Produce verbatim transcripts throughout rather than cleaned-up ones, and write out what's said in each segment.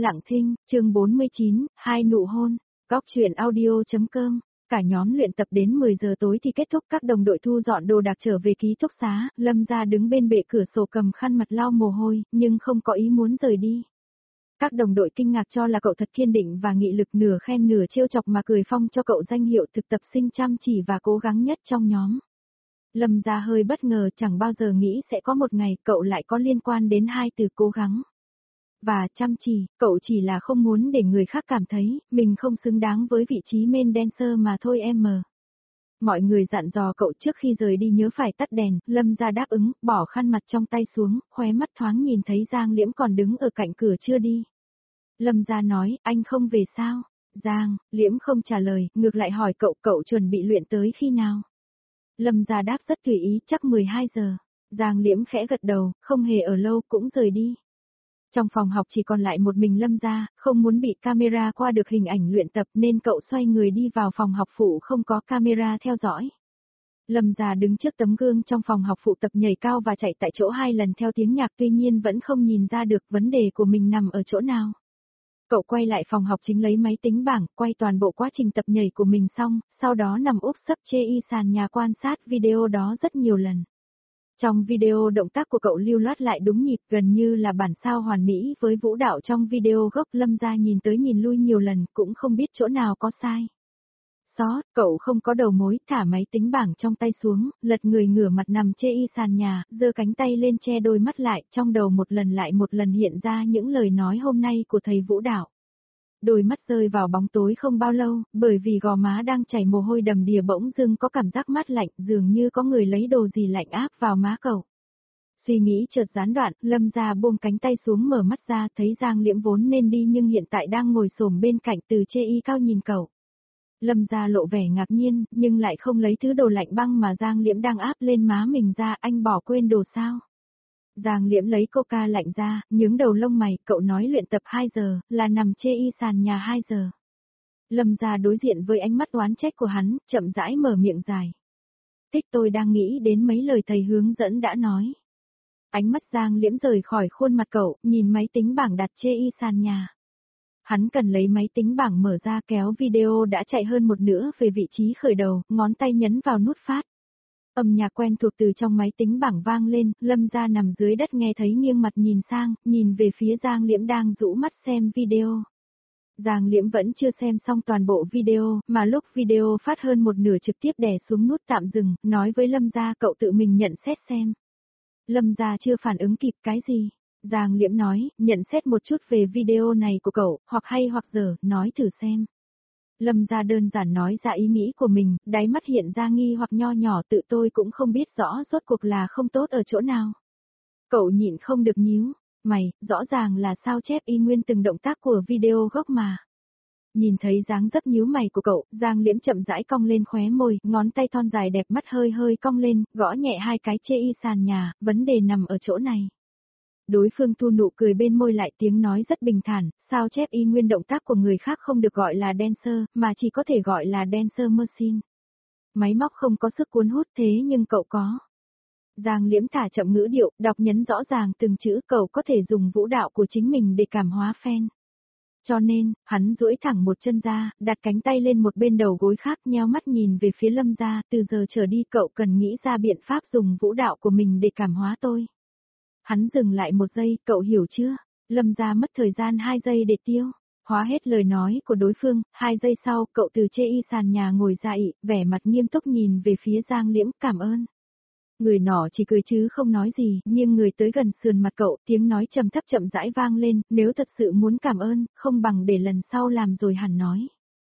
Lặng thinh, chương bốn mươi chín, hai nụ hôn, góc truyện audio.com. Cả nhóm luyện tập đến mười giờ tối thì kết thúc, các đồng đội thu dọn đồ đạc trở về ký túc xá, Lâm Gia đứng bên bệ cửa sổ cầm khăn mặt lau mồ hôi, nhưng không có ý muốn rời đi. Các đồng đội kinh ngạc cho là cậu thật kiên định và nghị lực, nửa khen nửa trêu chọc mà cười phong cho cậu danh hiệu thực tập sinh chăm chỉ và cố gắng nhất trong nhóm. Lâm Gia hơi bất ngờ, chẳng bao giờ nghĩ sẽ có một ngày cậu lại có liên quan đến hai từ cố gắng và chăm chỉ. Cậu chỉ là không muốn để người khác cảm thấy mình không xứng đáng với vị trí main dancer mà thôi em. Mọi người dặn dò cậu trước khi rời đi nhớ phải tắt đèn, Lâm Gia đáp ứng, bỏ khăn mặt trong tay xuống, khóe mắt thoáng nhìn thấy Giang Liễm còn đứng ở cạnh cửa chưa đi. Lâm Gia nói, anh không về sao? Giang Liễm không trả lời, ngược lại hỏi cậu, cậu chuẩn bị luyện tới khi nào? Lâm Gia đáp rất tùy ý, chắc mười hai giờ. Giang Liễm khẽ gật đầu, không hề ở lâu cũng rời đi. Trong phòng học chỉ còn lại một mình Lâm Gia, không muốn bị camera qua được hình ảnh luyện tập nên cậu xoay người đi vào phòng học phụ không có camera theo dõi. Lâm Gia đứng trước tấm gương trong phòng học phụ tập nhảy cao và chạy tại chỗ hai lần theo tiếng nhạc, tuy nhiên vẫn không nhìn ra được vấn đề của mình nằm ở chỗ nào. Cậu quay lại phòng học chính lấy máy tính bảng, quay toàn bộ quá trình tập nhảy của mình xong, sau đó nằm úp sấp chê y sàn nhà quan sát video đó rất nhiều lần. Trong video động tác của cậu lưu loát lại đúng nhịp, gần như là bản sao hoàn mỹ với vũ đạo trong video gốc. Lâm Gia nhìn tới nhìn lui nhiều lần cũng không biết chỗ nào có sai sót. Cậu không có đầu mối, thả máy tính bảng trong tay xuống, lật người ngửa mặt nằm chê y sàn nhà, giơ cánh tay lên che đôi mắt lại, trong đầu một lần lại một lần hiện ra những lời nói hôm nay của thầy vũ đạo. Đôi mắt rơi vào bóng tối không bao lâu, bởi vì gò má đang chảy mồ hôi đầm đìa bỗng dưng có cảm giác mát lạnh, dường như có người lấy đồ gì lạnh áp vào má cậu. Suy nghĩ chợt gián đoạn, Lâm Gia buông cánh tay xuống mở mắt ra, thấy Giang Liễm vốn nên đi nhưng hiện tại đang ngồi xổm bên cạnh từ chê y cao nhìn cậu. Lâm Gia lộ vẻ ngạc nhiên, nhưng lại không lấy thứ đồ lạnh băng mà Giang Liễm đang áp lên má mình ra, anh bỏ quên đồ sao? Giang Liễm lấy coca lạnh ra, nhướng đầu lông mày, cậu nói luyện tập hai giờ, là nằm chê y sàn nhà hai giờ. Lâm Gia đối diện với ánh mắt oán trách của hắn, chậm rãi mở miệng dài. Thích, tôi đang nghĩ đến mấy lời thầy hướng dẫn đã nói. Ánh mắt Giang Liễm rời khỏi khuôn mặt cậu, nhìn máy tính bảng đặt chê y sàn nhà. Hắn cần lấy máy tính bảng mở ra, kéo video đã chạy hơn một nửa về vị trí khởi đầu, ngón tay nhấn vào nút phát. Âm nhạc quen thuộc từ trong máy tính bảng vang lên, Lâm Gia nằm dưới đất nghe thấy nghiêng mặt nhìn sang, nhìn về phía Giang Liễm đang rũ mắt xem video. Giang Liễm vẫn chưa xem xong toàn bộ video, mà lúc video phát hơn một nửa trực tiếp đè xuống nút tạm dừng, nói với Lâm Gia cậu tự mình nhận xét xem. Lâm Gia chưa phản ứng kịp cái gì. Giang Liễm nói, nhận xét một chút về video này của cậu, hoặc hay hoặc dở, nói thử xem. Lâm Gia đơn giản nói ra ý nghĩ của mình, đáy mắt hiện ra nghi hoặc nho nhỏ, tự tôi cũng không biết rõ rốt cuộc là không tốt ở chỗ nào. Cậu nhịn không được nhíu mày, rõ ràng là sao chép y nguyên từng động tác của video gốc mà. Nhìn thấy dáng dấp nhíu mày của cậu, Giang Liễm chậm rãi cong lên khóe môi, ngón tay thon dài đẹp mắt hơi hơi cong lên, gõ nhẹ hai cái chê y sàn nhà, vấn đề nằm ở chỗ này. Đối phương thu nụ cười bên môi lại, tiếng nói rất bình thản, sao chép y nguyên động tác của người khác không được gọi là dancer, mà chỉ có thể gọi là dancer machine. Máy móc không có sức cuốn hút thế nhưng cậu có. Giang Liễm thả chậm ngữ điệu, đọc nhấn rõ ràng từng chữ, cậu có thể dùng vũ đạo của chính mình để cảm hóa fan. Cho nên, hắn duỗi thẳng một chân ra, đặt cánh tay lên một bên đầu gối khác, nheo mắt nhìn về phía Lâm Gia, từ giờ trở đi cậu cần nghĩ ra biện pháp dùng vũ đạo của mình để cảm hóa tôi. Hắn dừng lại một giây, cậu hiểu chưa? Lâm Gia mất thời gian hai giây để tiêu. Hóa hết lời nói của đối phương, hai giây sau, cậu từ chê y sàn nhà ngồi dậy, vẻ mặt nghiêm túc nhìn về phía Giang Liễm, cảm ơn. Người nọ chỉ cười chứ không nói gì, nhưng người tới gần sườn mặt cậu, tiếng nói trầm thấp chậm rãi vang lên, nếu thật sự muốn cảm ơn, không bằng để lần sau làm rồi hẳn nói.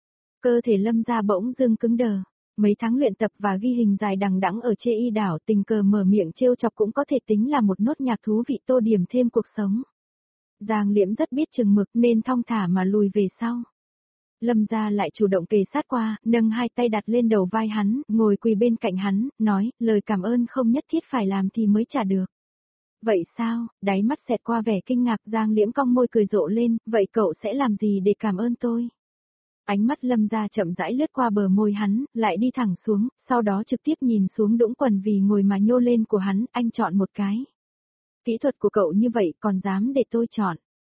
Cơ thể Lâm Gia bỗng dưng cứng đờ. Mấy tháng luyện tập và ghi hình dài đằng đẵng ở chê y đảo, tình cờ mở miệng trêu chọc cũng có thể tính là một nốt nhạc thú vị tô điểm thêm cuộc sống. Giang Liễm rất biết chừng mực nên thong thả mà lùi về sau. Lâm Gia lại chủ động kề sát qua, nâng hai tay đặt lên đầu vai hắn, ngồi quỳ bên cạnh hắn, nói, lời cảm ơn không nhất thiết phải làm thì mới trả được. Vậy sao? Đáy mắt xẹt qua vẻ kinh ngạc, Giang Liễm cong môi cười rộ lên, vậy cậu sẽ làm gì để cảm ơn tôi? Ánh mắt Lâm Gia chậm rãi lướt qua bờ môi hắn, lại đi thẳng xuống, sau đó trực tiếp nhìn xuống đũng quần vì ngồi mà nhô lên của hắn, anh chọn một cái. Kỹ thuật của cậu như vậy còn dám để tôi chọn.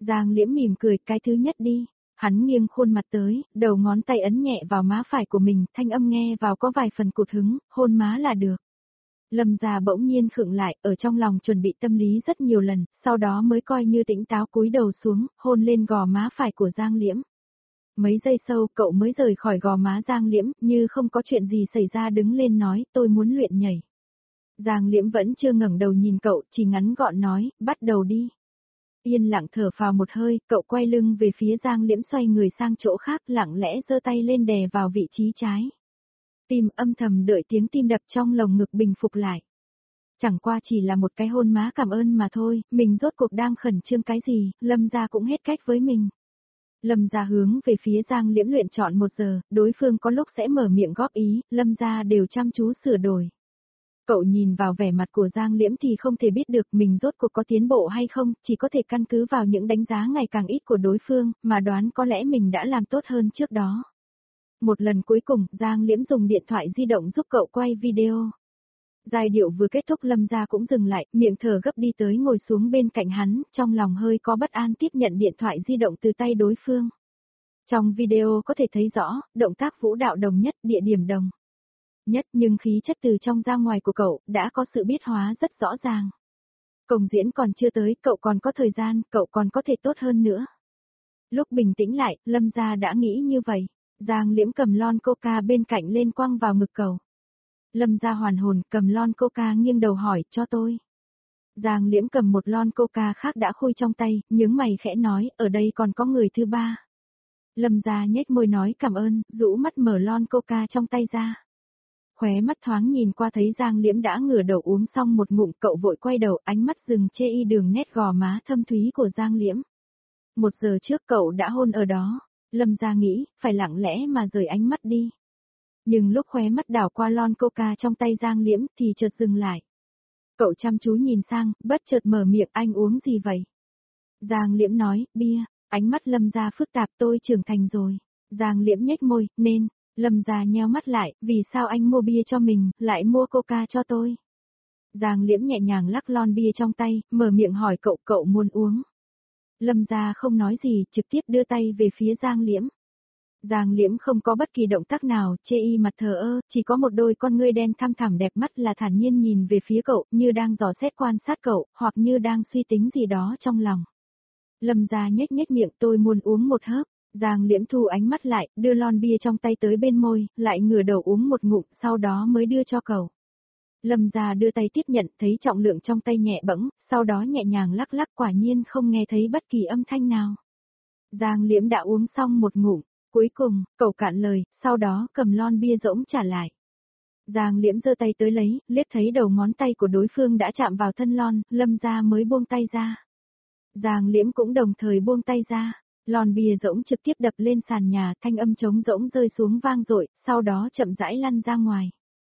Giang Liễm mỉm cười, cái thứ nhất đi. Hắn nghiêng khuôn mặt tới, đầu ngón tay ấn nhẹ vào má phải của mình, thanh âm nghe vào có vài phần cụt hứng, hôn má là được. Lâm Gia bỗng nhiên khựng lại, ở trong lòng chuẩn bị tâm lý rất nhiều lần, sau đó mới coi như tỉnh táo cúi đầu xuống, hôn lên gò má phải của Giang Liễm. Mấy giây sau, cậu mới rời khỏi gò má Giang Liễm, như không có chuyện gì xảy ra đứng lên nói, tôi muốn luyện nhảy. Giang Liễm vẫn chưa ngẩng đầu nhìn cậu, chỉ ngắn gọn nói, bắt đầu đi. Yên lặng thở phào một hơi, cậu quay lưng về phía Giang Liễm xoay người sang chỗ khác, lặng lẽ giơ tay lên đè vào vị trí trái. Tim âm thầm đợi tiếng tim đập trong lồng ngực bình phục lại. Chẳng qua chỉ là một cái hôn má cảm ơn mà thôi, mình rốt cuộc đang khẩn trương cái gì, Lâm Gia cũng hết cách với mình. Lâm Gia hướng về phía Giang Liễm luyện chọn một giờ, đối phương có lúc sẽ mở miệng góp ý, Lâm Gia đều chăm chú sửa đổi. Cậu nhìn vào vẻ mặt của Giang Liễm thì không thể biết được mình rốt cuộc có tiến bộ hay không, chỉ có thể căn cứ vào những đánh giá ngày càng ít của đối phương, mà đoán có lẽ mình đã làm tốt hơn trước đó. Một lần cuối cùng, Giang Liễm dùng điện thoại di động giúp cậu quay video. Giai điệu vừa kết thúc Lâm Gia cũng dừng lại, miệng thở gấp đi tới ngồi xuống bên cạnh hắn, trong lòng hơi có bất an tiếp nhận điện thoại di động từ tay đối phương. Trong video có thể thấy rõ, động tác vũ đạo đồng nhất, địa điểm đồng nhất, nhưng khí chất từ trong ra ngoài của cậu đã có sự biết hóa rất rõ ràng. Cổng diễn còn chưa tới, cậu còn có thời gian, cậu còn có thể tốt hơn nữa. Lúc bình tĩnh lại, Lâm Gia đã nghĩ như vậy. Giang Liễm cầm lon coca bên cạnh lên quăng vào ngực cậu. Lâm Gia hoàn hồn, cầm lon coca nghiêng đầu hỏi, cho tôi. Giang Liễm cầm một lon coca khác đã khui trong tay, nhướng mày khẽ nói, ở đây còn có người thứ ba. Lâm Gia nhếch môi nói cảm ơn, rũ mắt mở lon coca trong tay ra. Khóe mắt thoáng nhìn qua thấy Giang Liễm đã ngửa đầu uống xong một ngụm, cậu vội quay đầu, ánh mắt dừng chê y đường nét gò má thâm thúy của Giang Liễm. Một giờ trước cậu đã hôn ở đó. Lâm Gia nghĩ, phải lặng lẽ mà rời ánh mắt đi. Nhưng lúc khóe mắt đảo qua lon coca trong tay Giang Liễm thì chợt dừng lại. Cậu chăm chú nhìn sang, bất chợt mở miệng, anh uống gì vậy? Giang Liễm nói, bia. Ánh mắt Lâm Gia phức tạp, tôi trưởng thành rồi. Giang Liễm nhếch môi, nên. Lâm Gia nheo mắt lại, vì sao anh mua bia cho mình, lại mua coca cho tôi? Giang Liễm nhẹ nhàng lắc lon bia trong tay, mở miệng hỏi cậu, cậu muốn uống. Lâm Gia không nói gì, trực tiếp đưa tay về phía Giang Liễm. Giang Liễm không có bất kỳ động tác nào, chê y mặt thờ ơ, chỉ có một đôi con ngươi đen thăm thẳm đẹp mắt là thản nhiên nhìn về phía cậu, như đang dò xét quan sát cậu, hoặc như đang suy tính gì đó trong lòng. Lâm Gia nhếch nhếch miệng, tôi muốn uống một hớp. Giang Liễm thu ánh mắt lại, đưa lon bia trong tay tới bên môi, lại ngửa đầu uống một ngụm, sau đó mới đưa cho cậu. Lâm Gia đưa tay tiếp nhận, thấy trọng lượng trong tay nhẹ bẫng, sau đó nhẹ nhàng lắc lắc, quả nhiên không nghe thấy bất kỳ âm thanh nào. Giang Liễm đã uống xong một ngụm, cuối cùng, cậu cạn lời, sau đó cầm lon bia rỗng trả lại. Giang Liễm giơ tay tới lấy, liếc thấy đầu ngón tay của đối phương đã chạm vào thân lon, Lâm Gia mới buông tay ra. Giang Liễm cũng đồng thời buông tay ra. Lon bia rỗng trực tiếp đập lên sàn nhà, thanh âm trống rỗng rơi xuống vang dội, sau đó chậm rãi lăn ra ngoài.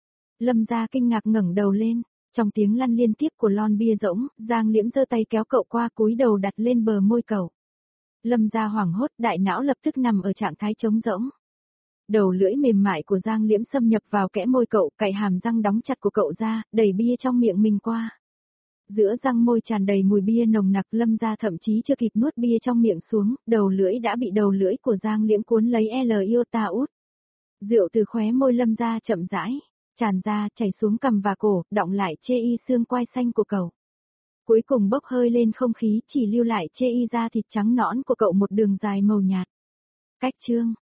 Lâm Gia kinh ngạc ngẩng đầu lên, trong tiếng lăn liên tiếp của lon bia rỗng, Giang Liễm giơ tay kéo cậu qua, cúi đầu đặt lên bờ môi cậu. Lâm Gia hoảng hốt, đại não lập tức nằm ở trạng thái trống rỗng. Đầu lưỡi mềm mại của Giang Liễm xâm nhập vào kẽ môi cậu, cạy hàm răng đóng chặt của cậu ra, đẩy bia trong miệng mình qua. Giữa răng môi tràn đầy mùi bia nồng nặc, Lâm Gia thậm chí chưa kịp nuốt bia trong miệng xuống, đầu lưỡi đã bị đầu lưỡi của Giang Liễm cuốn lấy L iota út. Rượu từ khóe môi Lâm Gia chậm rãi, tràn ra, chảy xuống cằm và cổ, đọng lại chê y xương quai xanh của cậu. Cuối cùng bốc hơi lên không khí, chỉ lưu lại chê y da thịt trắng nõn của cậu một đường dài màu nhạt. Cách chương